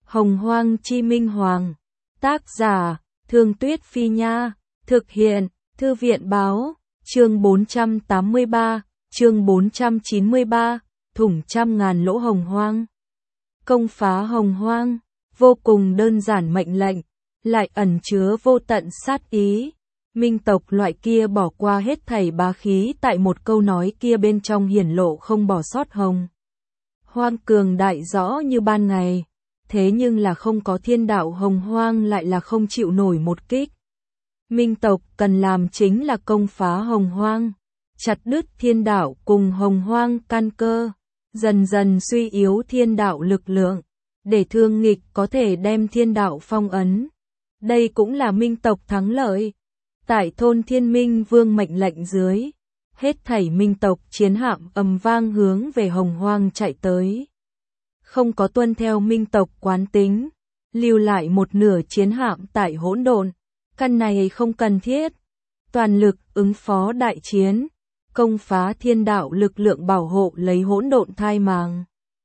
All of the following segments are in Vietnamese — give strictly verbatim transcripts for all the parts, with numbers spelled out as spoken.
Hồng Hoang Chi Minh Hoàng. Tác giả, Thương Tuyết Phi Nha. Thực hiện, Thư viện Báo. Chương bốn trăm tám mươi ba, chương bốn trăm chín mươi ba, thủng trăm ngàn lỗ Hồng Hoang. Công phá Hồng Hoang, vô cùng đơn giản mệnh lệnh, lại ẩn chứa vô tận sát ý. Minh tộc loại kia bỏ qua hết thảy bá khí tại một câu nói kia bên trong hiển lộ không bỏ sót Hồng Hoang cường đại rõ như ban ngày. Thế nhưng là không có thiên đạo Hồng Hoang lại là không chịu nổi một kích. Minh tộc cần làm chính là công phá Hồng Hoang, chặt đứt thiên đạo cùng Hồng Hoang căn cơ, dần dần suy yếu thiên đạo lực lượng, để Thương Nghịch có thể đem thiên đạo phong ấn. Đây cũng là Minh tộc thắng lợi. Tại thôn Thiên Minh Vương mệnh lệnh dưới, hết thảy Minh tộc chiến hạm ầm vang hướng về Hồng Hoang chạy tới. Không có tuân theo Minh tộc quán tính, lưu lại một nửa chiến hạm tại hỗn độn, căn này không cần thiết. Toàn lực ứng phó đại chiến, công phá thiên đạo lực lượng bảo hộ lấy hỗn độn thai màng.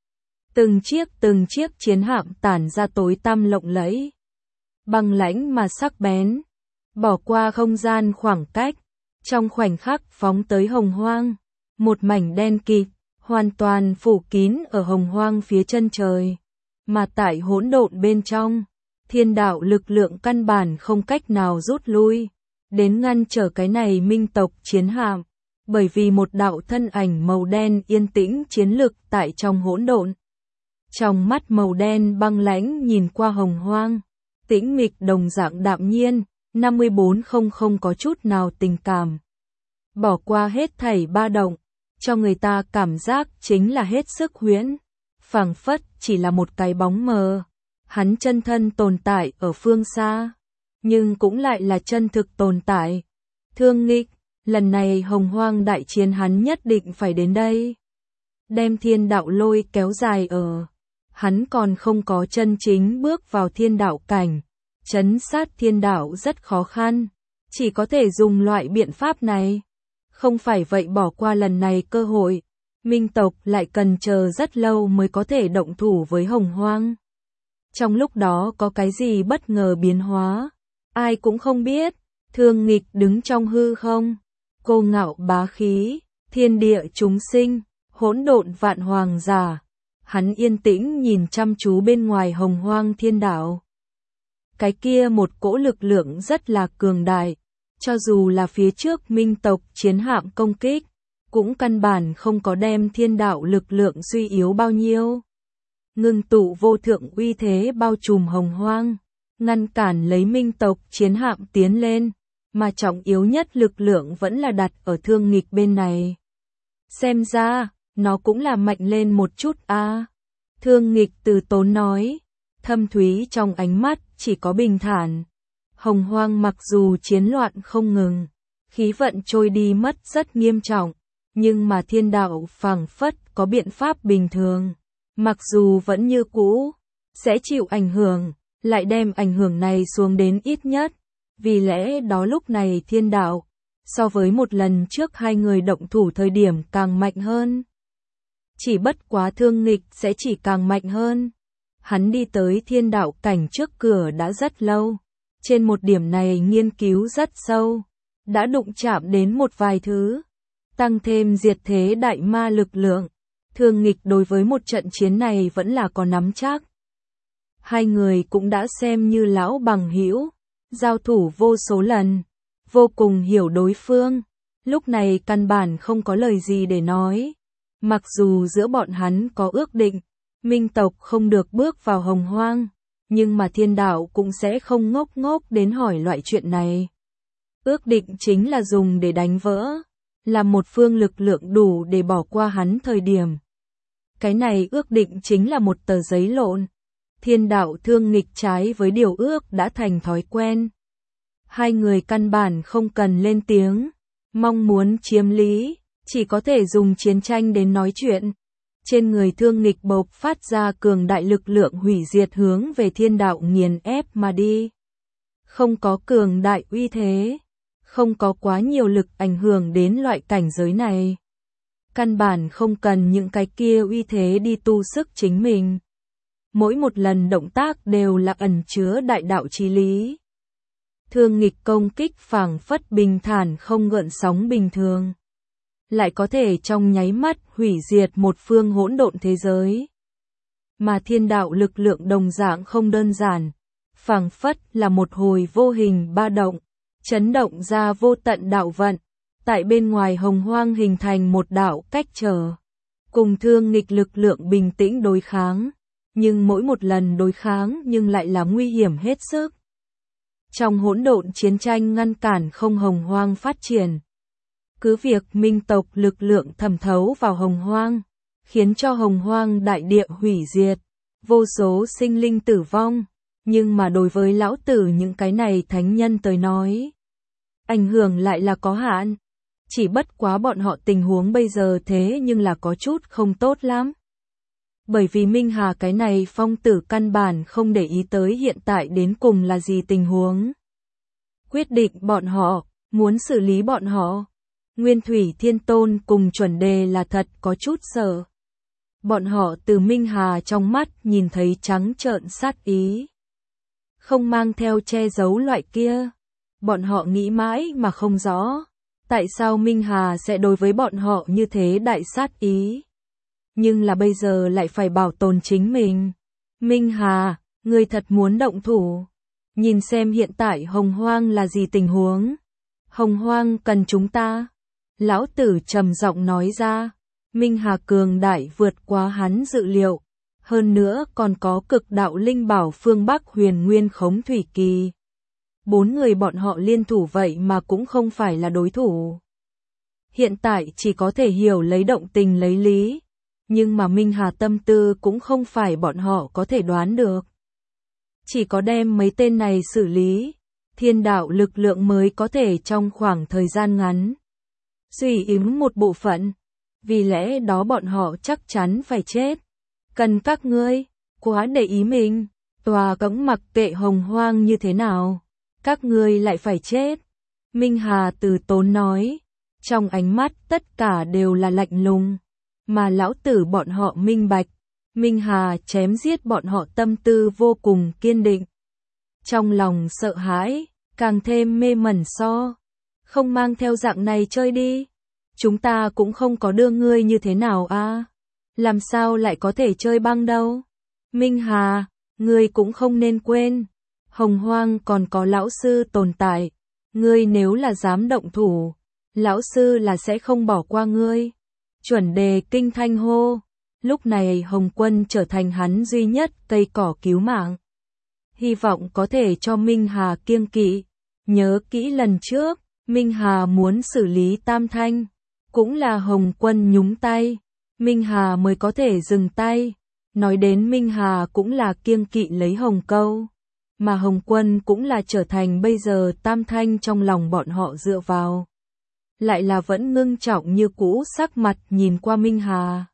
Từng chiếc từng chiếc chiến hạm tản ra tối tăm lộng lẫy, băng lãnh mà sắc bén, bỏ qua không gian khoảng cách, trong khoảnh khắc phóng tới Hồng Hoang, một mảnh đen kịt, hoàn toàn phủ kín ở Hồng Hoang phía chân trời, mà tại hỗn độn bên trong, thiên đạo lực lượng căn bản không cách nào rút lui, đến ngăn trở cái này Minh tộc chiến hạm, bởi vì một đạo thân ảnh màu đen yên tĩnh chiến lực tại trong hỗn độn. Trong mắt màu đen băng lãnh nhìn qua Hồng Hoang, tĩnh mịch đồng dạng đạm nhiên, năm mươi bốn không không có chút nào tình cảm. Bỏ qua hết thảy ba động, cho người ta cảm giác chính là hết sức huyễn, phảng phất chỉ là một cái bóng mờ. Hắn chân thân tồn tại ở phương xa, nhưng cũng lại là chân thực tồn tại. Thương Nghịch, lần này Hồng Hoang đại chiến hắn nhất định phải đến đây. Đem thiên đạo lôi kéo dài ở. Hắn còn không có chân chính bước vào thiên đạo cảnh. Trấn sát thiên đạo rất khó khăn. Chỉ có thể dùng loại biện pháp này. Không phải vậy bỏ qua lần này cơ hội. Minh tộc lại cần chờ rất lâu mới có thể động thủ với Hồng Hoang. Trong lúc đó có cái gì bất ngờ biến hóa, ai cũng không biết. Thương Nghịch đứng trong hư không, cô ngạo bá khí, thiên địa chúng sinh, hỗn độn vạn hoàng giả. Hắn yên tĩnh nhìn chăm chú bên ngoài Hồng Hoang thiên đạo. Cái kia một cỗ lực lượng rất là cường đại, cho dù là phía trước Minh tộc chiến hạm công kích, cũng căn bản không có đem thiên đạo lực lượng suy yếu bao nhiêu. Ngưng tụ vô thượng uy thế bao trùm Hồng Hoang, ngăn cản lấy Minh tộc chiến hạm tiến lên, mà trọng yếu nhất lực lượng vẫn là đặt ở Thương Nghịch bên này. Xem ra, nó cũng là mạnh lên một chút a. À. Thương Nghịch từ tốn nói, thâm thúy trong ánh mắt chỉ có bình thản. Hồng Hoang mặc dù chiến loạn không ngừng, khí vận trôi đi mất rất nghiêm trọng, nhưng mà thiên đạo phảng phất có biện pháp bình thường. Mặc dù vẫn như cũ, sẽ chịu ảnh hưởng, lại đem ảnh hưởng này xuống đến ít nhất. Vì lẽ đó lúc này thiên đạo, so với một lần trước hai người động thủ thời điểm càng mạnh hơn. Chỉ bất quá Thương Nghịch sẽ chỉ càng mạnh hơn. Hắn đi tới thiên đạo cảnh trước cửa đã rất lâu. Trên một điểm này nghiên cứu rất sâu, đã đụng chạm đến một vài thứ. Tăng thêm diệt thế đại ma lực lượng. Thương Nghịch đối với một trận chiến này vẫn là có nắm chắc. Hai người cũng đã xem như lão bằng hữu, giao thủ vô số lần, vô cùng hiểu đối phương. Lúc này căn bản không có lời gì để nói. Mặc dù giữa bọn hắn có ước định, Minh tộc không được bước vào Hồng Hoang, nhưng mà thiên đạo cũng sẽ không ngốc ngốc đến hỏi loại chuyện này. Ước định chính là dùng để đánh vỡ, là một phương lực lượng đủ để bỏ qua hắn thời điểm. Cái này ước định chính là một tờ giấy lộn. Thiên đạo Thương Nghịch trái với điều ước đã thành thói quen. Hai người căn bản không cần lên tiếng, mong muốn chiếm lý, chỉ có thể dùng chiến tranh đến nói chuyện. Trên người Thương Nghịch bộc phát ra cường đại lực lượng hủy diệt hướng về thiên đạo nghiền ép mà đi. Không có cường đại uy thế, không có quá nhiều lực ảnh hưởng đến loại cảnh giới này. Căn bản không cần những cái kia uy thế đi tu sức chính mình. mỗi một lần động tác đều là ẩn chứa đại đạo chí lý. Thương nghịch công kích phảng phất bình thản không gợn sóng bình thường, lại có thể trong nháy mắt hủy diệt một phương hỗn độn thế giới. Mà thiên đạo lực lượng đồng dạng không đơn giản, phảng phất là một hồi vô hình ba động, chấn động ra vô tận đạo vận, tại bên ngoài hồng hoang hình thành một đạo cách trở, cùng thương nghịch lực lượng bình tĩnh đối kháng, nhưng mỗi một lần đối kháng nhưng lại là nguy hiểm hết sức. Trong hỗn độn chiến tranh ngăn cản không hồng hoang phát triển. Cứ việc minh tộc lực lượng thẩm thấu vào hồng hoang, khiến cho hồng hoang đại địa hủy diệt, vô số sinh linh tử vong, nhưng mà đối với lão tử những cái này thánh nhân tới nói, ảnh hưởng lại là có hạn. Chỉ bất quá bọn họ tình huống bây giờ thế nhưng là có chút không tốt lắm. Bởi vì Minh Hà cái này phong tử căn bản không để ý tới hiện tại đến cùng là gì tình huống. Quyết định bọn họ, muốn xử lý bọn họ. Nguyên Thủy Thiên Tôn cùng Chuẩn Đề là thật có chút sợ. Bọn họ từ Minh Hà trong mắt nhìn thấy trắng trợn sát ý. Không mang theo che giấu loại kia. Bọn họ nghĩ mãi mà không rõ. Tại sao Minh Hà sẽ đối với bọn họ như thế đại sát ý? Nhưng là bây giờ lại phải bảo tồn chính mình. Minh Hà, ngươi thật muốn động thủ. Nhìn xem hiện tại hồng hoang là gì tình huống. Hồng hoang cần chúng ta. Lão tử trầm giọng nói ra. Minh Hà cường đại vượt quá hắn dự liệu. Hơn nữa còn có cực đạo linh bảo phương Bắc huyền nguyên khống thủy kỳ. Bốn người bọn họ liên thủ vậy mà cũng không phải là đối thủ. Hiện tại chỉ có thể hiểu lấy động tình lấy lý. Nhưng mà Minh Hà tâm tư cũng không phải bọn họ có thể đoán được. Chỉ có đem mấy tên này xử lý, thiên đạo lực lượng mới có thể trong khoảng thời gian ngắn suy yếu một bộ phận. Vì lẽ đó bọn họ chắc chắn phải chết. Cần các ngươi, quá để ý mình, tòa cõng mặc kệ hồng hoang như thế nào. Các ngươi lại phải chết. Minh Hà từ tốn nói. Trong ánh mắt tất cả đều là lạnh lùng. Mà lão tử bọn họ minh bạch. Minh Hà chém giết bọn họ tâm tư vô cùng kiên định. Trong lòng sợ hãi, càng thêm mê mẩn so. Không mang theo dạng này chơi đi. Chúng ta cũng không có đưa ngươi như thế nào à. Làm sao lại có thể chơi băng đâu. Minh Hà, ngươi cũng không nên quên. Hồng hoang còn có lão sư tồn tại. Ngươi nếu là dám động thủ, lão sư là sẽ không bỏ qua ngươi. Chuẩn Đề kinh thanh hô. Lúc này Hồng Quân trở thành hắn duy nhất cây cỏ cứu mạng. Hy vọng có thể cho Minh Hà kiêng kỵ. Nhớ kỹ lần trước, Minh Hà muốn xử lý Tam Thanh. Cũng là Hồng Quân nhúng tay. Minh Hà mới có thể dừng tay. Nói đến Minh Hà cũng là kiêng kỵ lấy Hồng Câu. Mà Hồng Quân cũng là trở thành bây giờ Tam Thanh trong lòng bọn họ dựa vào. Lại là vẫn ngưng trọng như cũ sắc mặt nhìn qua Minh Hà.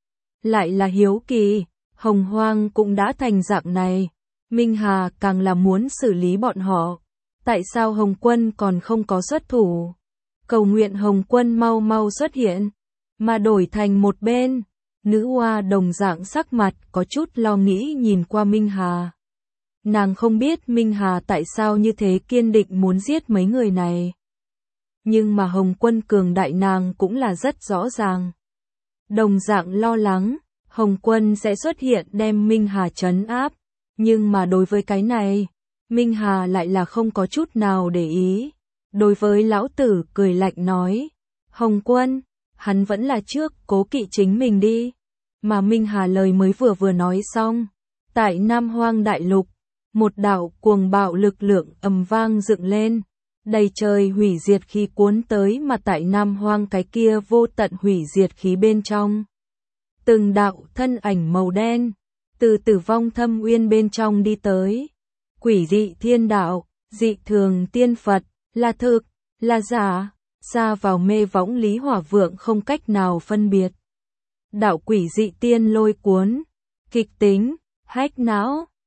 Lại là hiếu kỳ, Hồng Hoang cũng đã thành dạng này. Minh Hà càng là muốn xử lý bọn họ. Tại sao Hồng Quân còn không có xuất thủ? Cầu nguyện Hồng Quân mau mau xuất hiện. Mà đổi thành một bên, nữ hoa đồng dạng sắc mặt có chút lo nghĩ nhìn qua Minh Hà. Nàng không biết Minh Hà tại sao như thế kiên định muốn giết mấy người này. Nhưng mà Hồng Quân cường đại nàng cũng là rất rõ ràng. Đồng dạng lo lắng, Hồng Quân sẽ xuất hiện đem Minh Hà trấn áp. Nhưng mà đối với cái này, Minh Hà lại là không có chút nào để ý. Đối với lão tử cười lạnh nói, Hồng Quân, hắn vẫn là trước cố kỵ chính mình đi. Mà Minh Hà lời mới vừa vừa nói xong. Tại Nam Hoang Đại Lục, một đạo cuồng bạo lực lượng ầm vang dựng lên. Đầy trời hủy diệt khí cuốn tới mà tại Nam Hoang cái kia vô tận hủy diệt khí bên trong. Từng đạo thân ảnh màu đen, từ tử vong thâm uyên bên trong đi tới. Quỷ dị thiên đạo, dị thường tiên Phật, là thực, là giả, xa vào mê võng lý hỏa vượng không cách nào phân biệt. Đạo quỷ dị tiên lôi cuốn, kịch tính, hách não,